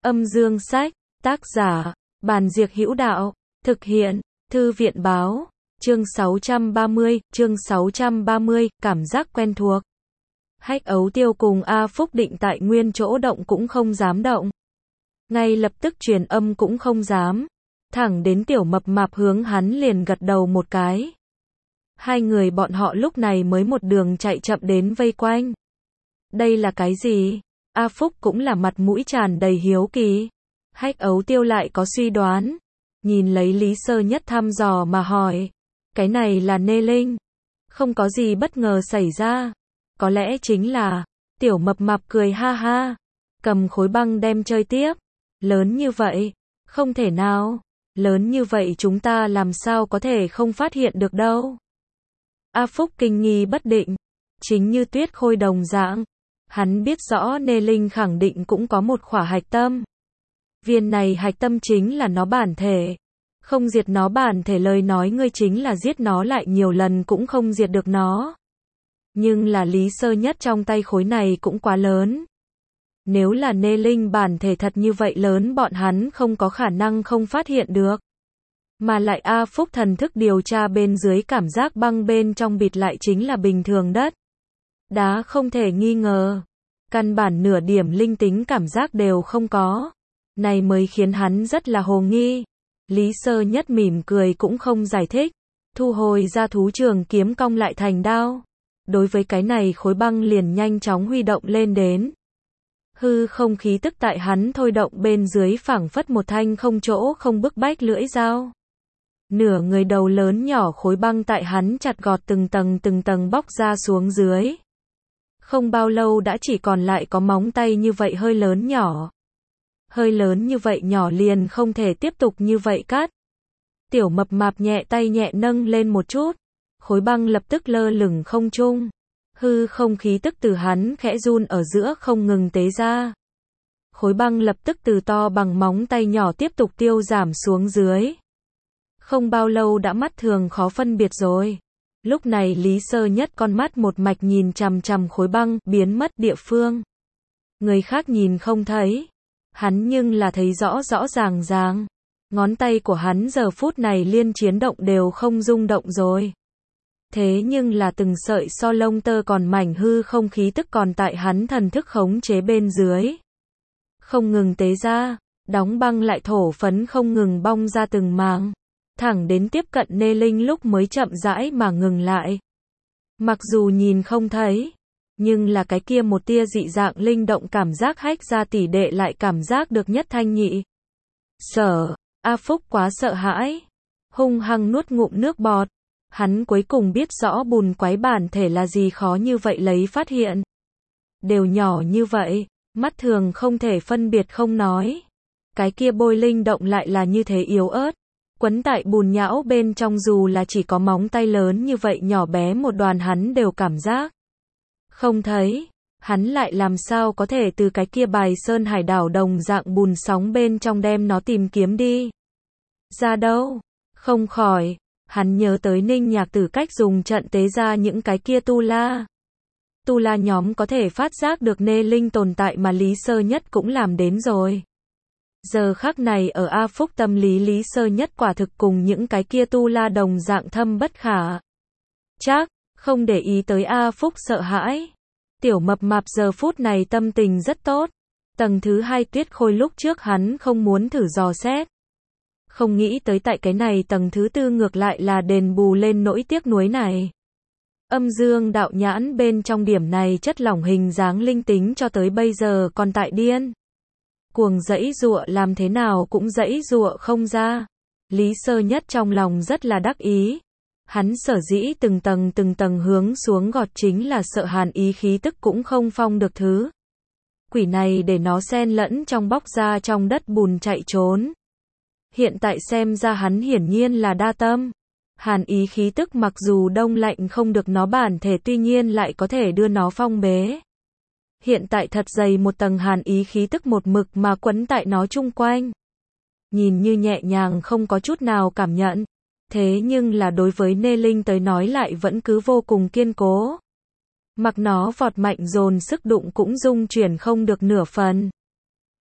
Âm dương sách, tác giả, Bàn Diệc Hữu Đạo, thực hiện, Thư viện báo, chương 630, cảm giác quen thuộc. Hách Ấu Tiêu cùng A Phúc định tại nguyên chỗ động cũng không dám động. Ngay lập tức truyền âm cũng không dám. Thẳng đến Tiểu Mập Mạp hướng hắn liền gật đầu một cái. Hai người bọn họ lúc này mới một đường chạy chậm đến vây quanh. Đây là cái gì? A Phúc cũng là mặt mũi tràn đầy hiếu kỳ. Hách Ấu Tiêu lại có suy đoán. Nhìn lấy Lý Sơ Nhất thăm dò mà hỏi. Cái này là Nê Linh. Không có gì bất ngờ xảy ra. Có lẽ chính là. Tiểu Mập Mạp cười ha ha. Cầm khối băng đem chơi tiếp. Lớn như vậy. Không thể nào. Lớn như vậy chúng ta làm sao có thể không phát hiện được đâu. A Phúc kinh nghi bất định. Chính như Tuyết Khôi đồng dạng. Hắn biết rõ Nê Linh khẳng định cũng có một khỏa hạch tâm. Viên này hạch tâm chính là nó bản thể. Không diệt nó bản thể lời nói ngươi chính là giết nó lại nhiều lần cũng không diệt được nó. Nhưng là Lý Sơ Nhất trong tay khối này cũng quá lớn. Nếu là Nê Linh bản thể thật như vậy lớn bọn hắn không có khả năng không phát hiện được. Mà lại A Phúc thần thức điều tra bên dưới cảm giác băng bên trong bịt lại chính là bình thường đất. Đá không thể nghi ngờ. Căn bản nửa điểm linh tính cảm giác đều không có. Này mới khiến hắn rất là hồ nghi. Lý Sơ Nhất mỉm cười cũng không giải thích. Thu hồi ra thú trường kiếm cong lại thành đao. Đối với cái này khối băng liền nhanh chóng huy động lên đến. Hư không khí tức tại hắn thôi động bên dưới phảng phất một thanh không chỗ không bức bách lưỡi dao. Nửa người đầu lớn nhỏ khối băng tại hắn chặt gọt từng tầng bóc ra xuống dưới. Không bao lâu đã chỉ còn lại có móng tay như vậy hơi lớn nhỏ. Hơi lớn như vậy nhỏ liền không thể tiếp tục như vậy cắt. Tiểu Mập Mạp nhẹ tay nhẹ nâng lên một chút. Khối băng lập tức lơ lửng không trung. Hư không khí tức từ hắn khẽ run ở giữa không ngừng tế ra. Khối băng lập tức từ to bằng móng tay nhỏ tiếp tục tiêu giảm xuống dưới. Không bao lâu đã mắt thường khó phân biệt rồi. Lúc này Lý Sơ Nhất con mắt một mạch nhìn chằm chằm khối băng biến mất địa phương. Người khác nhìn không thấy. Hắn nhưng là thấy rõ rõ ràng ràng. Ngón tay của hắn giờ phút này liên chiến động đều không rung động rồi. Thế nhưng là từng sợi so lông tơ còn mảnh hư không khí tức còn tại hắn thần thức khống chế bên dưới. Không ngừng tế ra, đóng băng lại thổ phấn không ngừng bong ra từng mảng. Thẳng đến tiếp cận Nê Linh lúc mới chậm rãi mà ngừng lại. Mặc dù nhìn không thấy, nhưng là cái kia một tia dị dạng linh động cảm giác Hách gia tỷ đệ lại cảm giác được nhất thanh nhị. A Phúc quá sợ hãi, hung hăng nuốt ngụm nước bọt. Hắn cuối cùng biết rõ bùn quái bản thể là gì khó như vậy lấy phát hiện. Đều nhỏ như vậy, mắt thường không thể phân biệt không nói. Cái kia bôi linh động lại là như thế yếu ớt. Quấn tại bùn nhão bên trong dù là chỉ có móng tay lớn như vậy nhỏ bé một đoàn hắn đều cảm giác. Không thấy, hắn lại làm sao có thể từ cái kia bài sơn hải đảo đồng dạng bùn sóng bên trong đem nó tìm kiếm đi. Ra đâu? Không khỏi, hắn nhớ tới Ninh Nhạc Tử cách dùng trận tế ra những cái kia tu la. Tu la nhóm có thể phát giác được Nê Linh tồn tại mà Lý Sơ Nhất cũng làm đến rồi. Giờ khắc này ở A Phúc tâm lý Lý Sơ Nhất quả thực cùng những cái kia tu la đồng dạng thâm bất khả chắc, không để ý tới A Phúc sợ hãi. Tiểu Mập Mạp giờ phút này tâm tình rất tốt. Tầng thứ 2 Tuyết Khôi lúc trước hắn không muốn thử dò xét. Không nghĩ tới tại cái này tầng thứ 4 ngược lại là đền bù lên nỗi tiếc nuối này. Âm dương đạo nhãn bên trong điểm này chất lỏng hình dáng linh tính cho tới bây giờ còn tại điên. Cuồng giãy giụa làm thế nào cũng giãy giụa không ra. Lý Sơ Nhất trong lòng rất là đắc ý. Hắn sở dĩ từng tầng hướng xuống gọt chính là sợ hàn ý khí tức cũng không phong được thứ. Quỷ này để nó xen lẫn trong bóc ra trong đất bùn chạy trốn. Hiện tại xem ra hắn hiển nhiên là đa tâm. Hàn ý khí tức mặc dù đông lạnh không được nó bản thể tuy nhiên lại có thể đưa nó phong bế. Hiện tại thật dày một tầng hàn ý khí tức một mực mà quấn tại nó chung quanh. Nhìn như nhẹ nhàng không có chút nào cảm nhận. Thế nhưng là đối với Nê Linh tới nói lại vẫn cứ vô cùng kiên cố. Mặc nó vọt mạnh dồn sức đụng cũng dung chuyển không được nửa phần.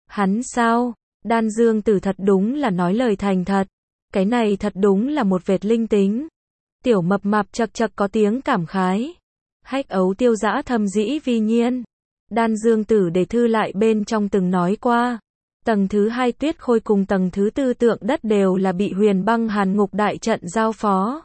Hắn sao? Đan Dương Tử thật đúng là nói lời thành thật. Cái này thật đúng là một vệt linh tính. Tiểu mập mạp chậc chậc có tiếng cảm khái. Hách Ấu Tiêu dã thầm dĩ vi nhiên. Đan Dương Tử để thư lại bên trong từng nói qua. Tầng thứ 2 Tuyết Khôi cùng tầng thứ 4 Tượng Đất đều là bị Huyền Băng Hàn Ngục đại trận giao phó.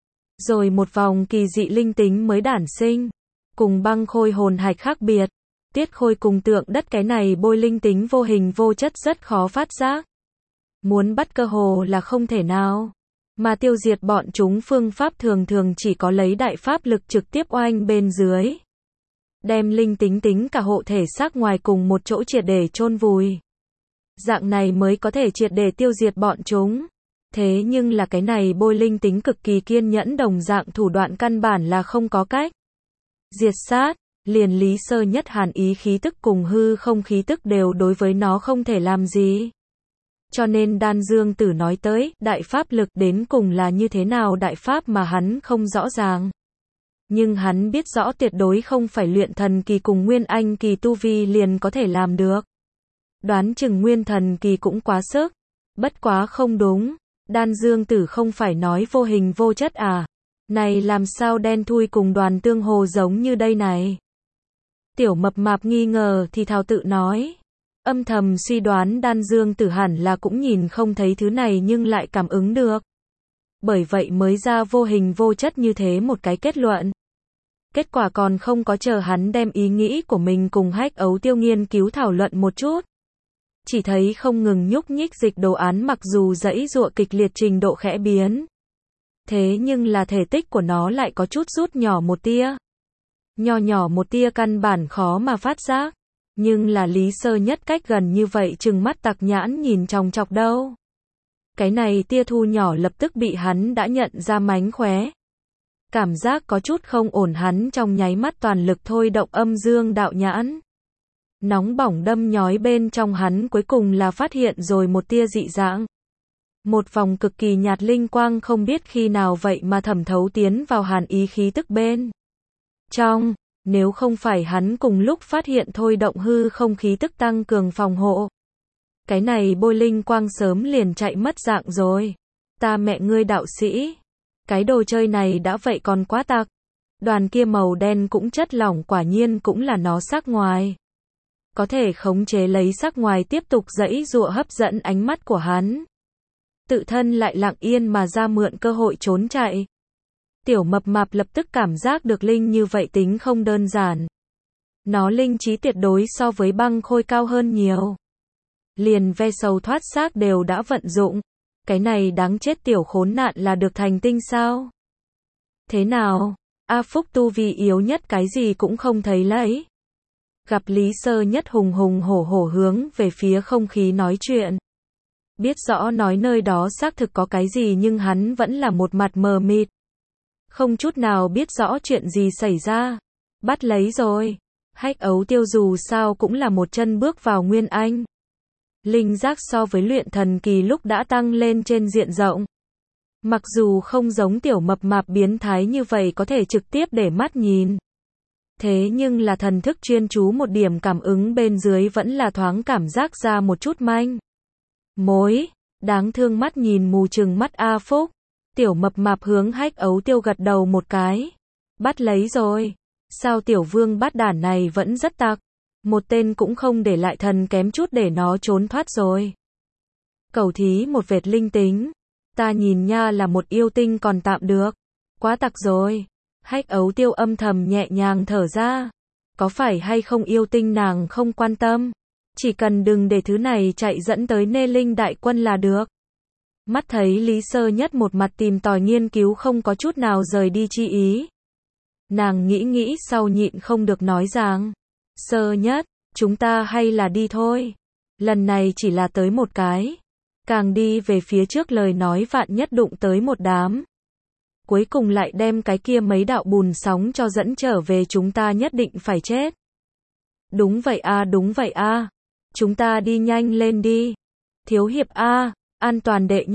Rồi một vòng kỳ dị linh tính mới đản sinh. Cùng Băng Khôi hồn hạch khác biệt. Tuyết Khôi cùng Tượng Đất cái này bôi linh tính vô hình vô chất rất khó phát giác. Muốn bắt cơ hồ là không thể nào. Mà tiêu diệt bọn chúng phương pháp thường thường chỉ có lấy đại pháp lực trực tiếp oanh bên dưới. Đem linh tính tính cả hộ thể xác ngoài cùng một chỗ triệt để chôn vùi. Dạng này mới có thể triệt để tiêu diệt bọn chúng. Thế nhưng là cái này bôi linh tính cực kỳ kiên nhẫn đồng dạng thủ đoạn căn bản là không có cách. Diệt sát, liền Lý Sơ Nhất hàn ý khí tức cùng hư không khí tức đều đối với nó không thể làm gì. Cho nên Đan Dương Tử nói tới, đại pháp lực đến cùng là như thế nào đại pháp mà hắn không rõ ràng. Nhưng hắn biết rõ tuyệt đối không phải luyện thần kỳ cùng nguyên anh kỳ tu vi liền có thể làm được. Đoán chừng nguyên thần kỳ cũng quá sức. Bất quá không đúng. Đan Dương Tử không phải nói vô hình vô chất à. Này làm sao đen thui cùng Đoàn Tương Hồ giống như đây này. Tiểu mập mạp nghi ngờ thì thào tự nói. Âm thầm suy đoán Đan Dương Tử hẳn là cũng nhìn không thấy thứ này nhưng lại cảm ứng được. Bởi vậy mới ra vô hình vô chất như thế một cái kết luận. Kết quả còn không có chờ hắn đem ý nghĩ của mình cùng Hách Ấu Tiêu nghiên cứu thảo luận một chút. Chỉ thấy không ngừng nhúc nhích dịch đồ án mặc dù giãy giụa kịch liệt trình độ khẽ biến. Thế nhưng là thể tích của nó lại có chút rút nhỏ một tia. Nhỏ nhỏ một tia căn bản khó mà phát giác. Nhưng là Lý Sơ Nhất cách gần như vậy trừng mắt tặc nhãn nhìn chòng chọc đâu. Cái này tia thu nhỏ lập tức bị hắn đã nhận ra mánh khóe. Cảm giác có chút không ổn hắn trong nháy mắt toàn lực thôi động âm dương đạo nhãn. Nóng bỏng đâm nhói bên trong hắn cuối cùng là phát hiện rồi một tia dị dạng. Một vòng cực kỳ nhạt linh quang không biết khi nào vậy mà thẩm thấu tiến vào hàn ý khí tức bên trong. Nếu không phải hắn cùng lúc phát hiện thôi động hư không khí tức tăng cường phòng hộ. Cái này bôi linh quang sớm liền chạy mất dạng rồi. Ta mẹ ngươi đạo sĩ. Cái đồ chơi này đã vậy còn quá tặc. Đoàn kia màu đen cũng chất lỏng quả nhiên cũng là nó sắc ngoài. Có thể khống chế lấy sắc ngoài tiếp tục giãy giụa hấp dẫn ánh mắt của hắn. Tự thân lại lặng yên mà ra mượn cơ hội trốn chạy. Tiểu mập mạp lập tức cảm giác được linh như vậy tính không đơn giản. Nó linh trí tuyệt đối so với Băng Khôi cao hơn nhiều. Liền ve sầu thoát xác đều đã vận dụng. Cái này đáng chết tiểu khốn nạn là được thành tinh sao? Thế nào? A Phúc tu vi yếu nhất cái gì cũng không thấy lấy. Gặp Lý Sơ Nhất hùng hùng hổ hổ hướng về phía không khí nói chuyện. Biết rõ nói nơi đó xác thực có cái gì nhưng hắn vẫn là một mặt mờ mịt. Không chút nào biết rõ chuyện gì xảy ra. Bắt lấy rồi. Hách Ấu Tiêu dù sao cũng là một chân bước vào Nguyên Anh. Linh giác so với luyện thần kỳ lúc đã tăng lên trên diện rộng. Mặc dù không giống tiểu mập mạp biến thái như vậy có thể trực tiếp để mắt nhìn. Thế nhưng là thần thức chuyên chú một điểm cảm ứng bên dưới vẫn là thoáng cảm giác ra một chút manh mối. Đáng thương mắt nhìn mù trừng mắt A Phúc. Tiểu mập mạp hướng Hách Ấu Tiêu gật đầu một cái. Bắt lấy rồi. Sao tiểu vương bát đản này vẫn rất tặc. Một tên cũng không để lại thần kém chút để nó trốn thoát rồi. Cầu thí một vệt linh tính. Ta nhìn nha là một yêu tinh còn tạm được. Quá tặc rồi. Hách Ấu Tiêu âm thầm nhẹ nhàng thở ra. Có phải hay không yêu tinh nàng không quan tâm. Chỉ cần đừng để thứ này chạy dẫn tới Nê Linh đại quân là được. Mắt thấy Lý Sơ Nhất một mặt tìm tòi nghiên cứu không có chút nào rời đi chi ý. Nàng nghĩ sau nhịn không được nói rằng. Sơ Nhất, chúng ta hay là đi thôi. Lần này chỉ là tới một cái. Càng đi về phía trước lời nói vạn nhất đụng tới một đám. Cuối cùng lại đem cái kia mấy đạo bùn sóng cho dẫn trở về chúng ta nhất định phải chết. Đúng vậy a, đúng vậy a. Chúng ta đi nhanh lên đi. Thiếu hiệp a, an toàn đệ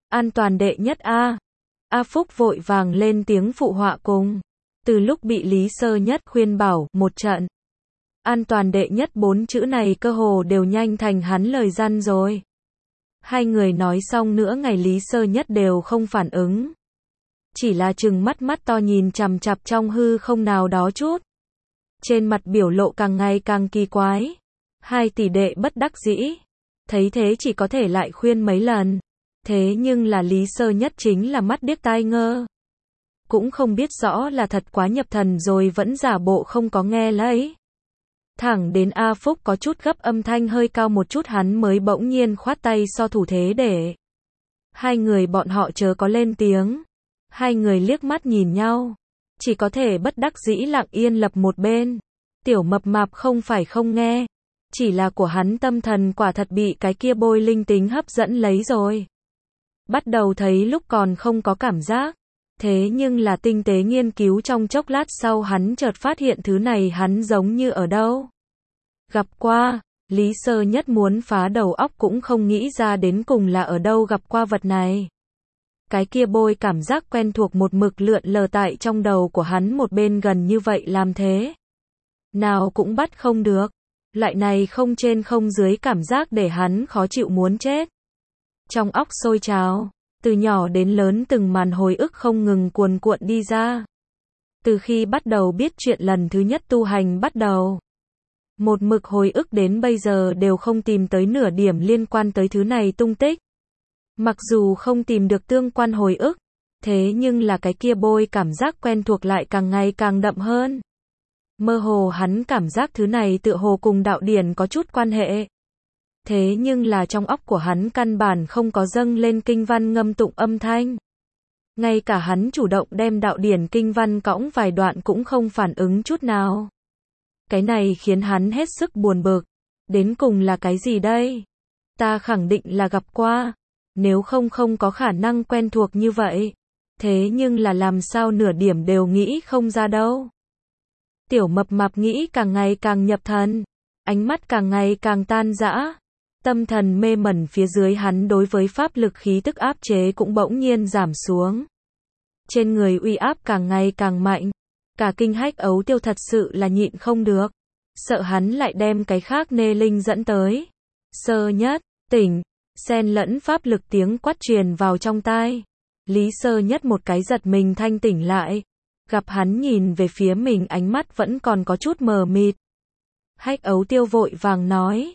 nhất a. A Phúc vội vàng lên tiếng phụ họa cùng. Từ lúc bị Lý Sơ Nhất khuyên bảo một trận. An toàn đệ nhất 4 chữ này cơ hồ đều nhanh thành hắn lời răn rồi. Hai người nói xong nữa ngày Lý Sơ Nhất đều không phản ứng. Chỉ là trừng mắt to nhìn chằm chằm trong hư không nào đó chút. Trên mặt biểu lộ càng ngày càng kỳ quái. Hai tỷ đệ bất đắc dĩ. Thấy thế chỉ có thể lại khuyên mấy lần. Thế nhưng là Lý Sơ Nhất chính là mắt điếc tai ngơ. Cũng không biết rõ là thật quá nhập thần rồi vẫn giả bộ không có nghe lấy. Thẳng đến A Phúc có chút gấp âm thanh hơi cao một chút hắn mới bỗng nhiên khoát tay so thủ thế để. Hai người bọn họ chớ có lên tiếng. Hai người liếc mắt nhìn nhau. Chỉ có thể bất đắc dĩ lặng yên lập một bên. Tiểu mập mạp không phải không nghe. Chỉ là của hắn tâm thần quả thật bị cái kia bôi linh tính hấp dẫn lấy rồi. Bắt đầu thấy lúc còn không có cảm giác. Thế nhưng là tinh tế nghiên cứu trong chốc lát sau hắn chợt phát hiện thứ này hắn giống như ở đâu. Gặp qua, Lý Sơ Nhất muốn phá đầu óc cũng không nghĩ ra đến cùng là ở đâu gặp qua vật này. Cái kia bôi cảm giác quen thuộc một mực lượn lờ tại trong đầu của hắn một bên gần như vậy làm thế. Nào cũng bắt không được. Loại này không trên không dưới cảm giác để hắn khó chịu muốn chết. Trong óc sôi trào. Từ nhỏ đến lớn từng màn hồi ức không ngừng cuồn cuộn đi ra. Từ khi bắt đầu biết chuyện lần thứ nhất tu hành bắt đầu. Một mực hồi ức đến bây giờ đều không tìm tới nửa điểm liên quan tới thứ này tung tích. Mặc dù không tìm được tương quan hồi ức, thế nhưng là cái kia bôi cảm giác quen thuộc lại càng ngày càng đậm hơn. Mơ hồ hắn cảm giác thứ này tựa hồ cùng đạo điển có chút quan hệ. Thế nhưng là trong óc của hắn căn bản không có dâng lên kinh văn ngâm tụng âm thanh. Ngay cả hắn chủ động đem đạo điển kinh văn cõng vài đoạn cũng không phản ứng chút nào. Cái này khiến hắn hết sức buồn bực. Đến cùng là cái gì đây? Ta khẳng định là gặp qua. Nếu không có khả năng quen thuộc như vậy. Thế nhưng là làm sao nửa điểm đều nghĩ không ra đâu. Tiểu mập mạp nghĩ càng ngày càng nhập thần. Ánh mắt càng ngày càng tan rã. Tâm thần mê mẩn phía dưới hắn đối với pháp lực khí tức áp chế cũng bỗng nhiên giảm xuống. Trên người uy áp càng ngày càng mạnh. Cả kinh hách ấu tiêu thật sự là nhịn không được. Sợ hắn lại đem cái khác nê linh dẫn tới. Sơ Nhất, tỉnh, xen lẫn pháp lực tiếng quát truyền vào trong tai. Lý Sơ Nhất một cái giật mình thanh tỉnh lại. Gặp hắn nhìn về phía mình ánh mắt vẫn còn có chút mờ mịt. Hách ấu tiêu vội vàng nói.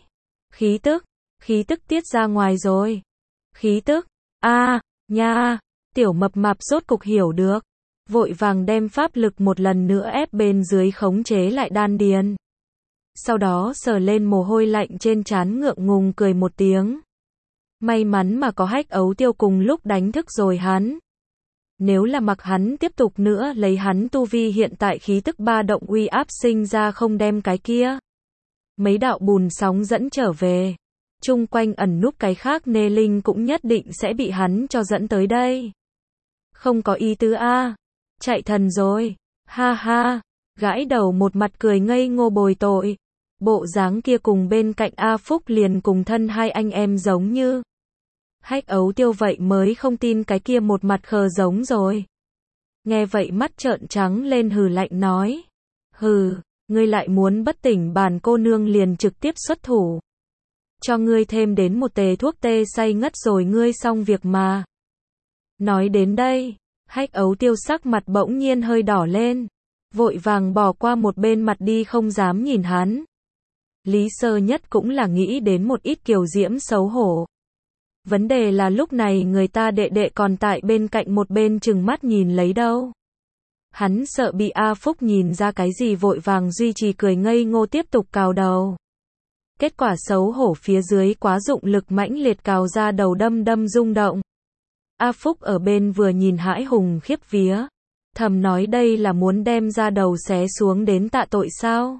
Khí tức tiết ra ngoài rồi. Khí tức, nha, tiểu mập mạp rốt cục hiểu được. Vội vàng đem pháp lực một lần nữa ép bên dưới khống chế lại đan điền. Sau đó sờ lên mồ hôi lạnh trên trán ngượng ngùng cười một tiếng. May mắn mà có hách ấu tiêu cùng lúc đánh thức rồi hắn. Nếu là mặc hắn tiếp tục nữa lấy hắn tu vi hiện tại khí tức ba động uy áp sinh ra không đem cái kia. Mấy đạo bùn sóng dẫn trở về. Chung quanh ẩn núp cái khác nê linh cũng nhất định sẽ bị hắn cho dẫn tới đây. Không có ý tứ chạy thần rồi, ha ha, gãi đầu một mặt cười ngây ngô bồi tội. Bộ dáng kia cùng bên cạnh A Phúc liền cùng thân hai anh em giống như. Hách ấu tiêu vậy mới không tin cái kia một mặt khờ giống rồi. Nghe vậy mắt trợn trắng lên hừ lạnh nói. Hừ, ngươi lại muốn bất tỉnh bản cô nương liền trực tiếp xuất thủ. Cho ngươi thêm đến một tề thuốc tê say ngất rồi ngươi xong việc mà. Nói đến đây, hách ấu tiêu sắc mặt bỗng nhiên hơi đỏ lên. Vội vàng bỏ qua một bên mặt đi không dám nhìn hắn. Lý Sơ Nhất cũng là nghĩ đến một ít kiều diễm xấu hổ. Vấn đề là lúc này người ta đệ đệ còn tại bên cạnh một bên chừng mắt nhìn lấy đâu. Hắn sợ bị A Phúc nhìn ra cái gì vội vàng duy trì cười ngây ngô tiếp tục cào đầu. Kết quả xấu hổ phía dưới quá dụng lực mãnh liệt cào ra đầu đâm rung động. A Phúc ở bên vừa nhìn hãi hùng khiếp vía. Thầm nói đây là muốn đem ra đầu xé xuống đến tạ tội sao?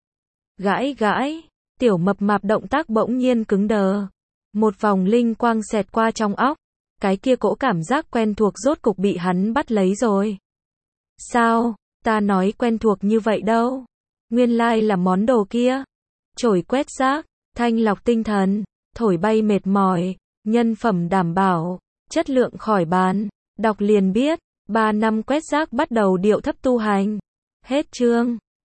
Gãi, tiểu mập mạp động tác bỗng nhiên cứng đờ. Một vòng linh quang xẹt qua trong óc. Cái kia cỗ cảm giác quen thuộc rốt cục bị hắn bắt lấy rồi. Sao, ta nói quen thuộc như vậy đâu. Nguyên lai là món đồ kia. Chổi quét rác, thanh lọc tinh thần, thổi bay mệt mỏi, nhân phẩm đảm bảo, chất lượng khỏi bàn. Đọc liền biết, 3 năm quét rác bắt đầu điệu thấp tu hành. Hết chương.